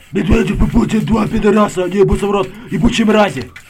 Медведев и Путин, два пидораса, они ебутся в рот, ебучие мрази.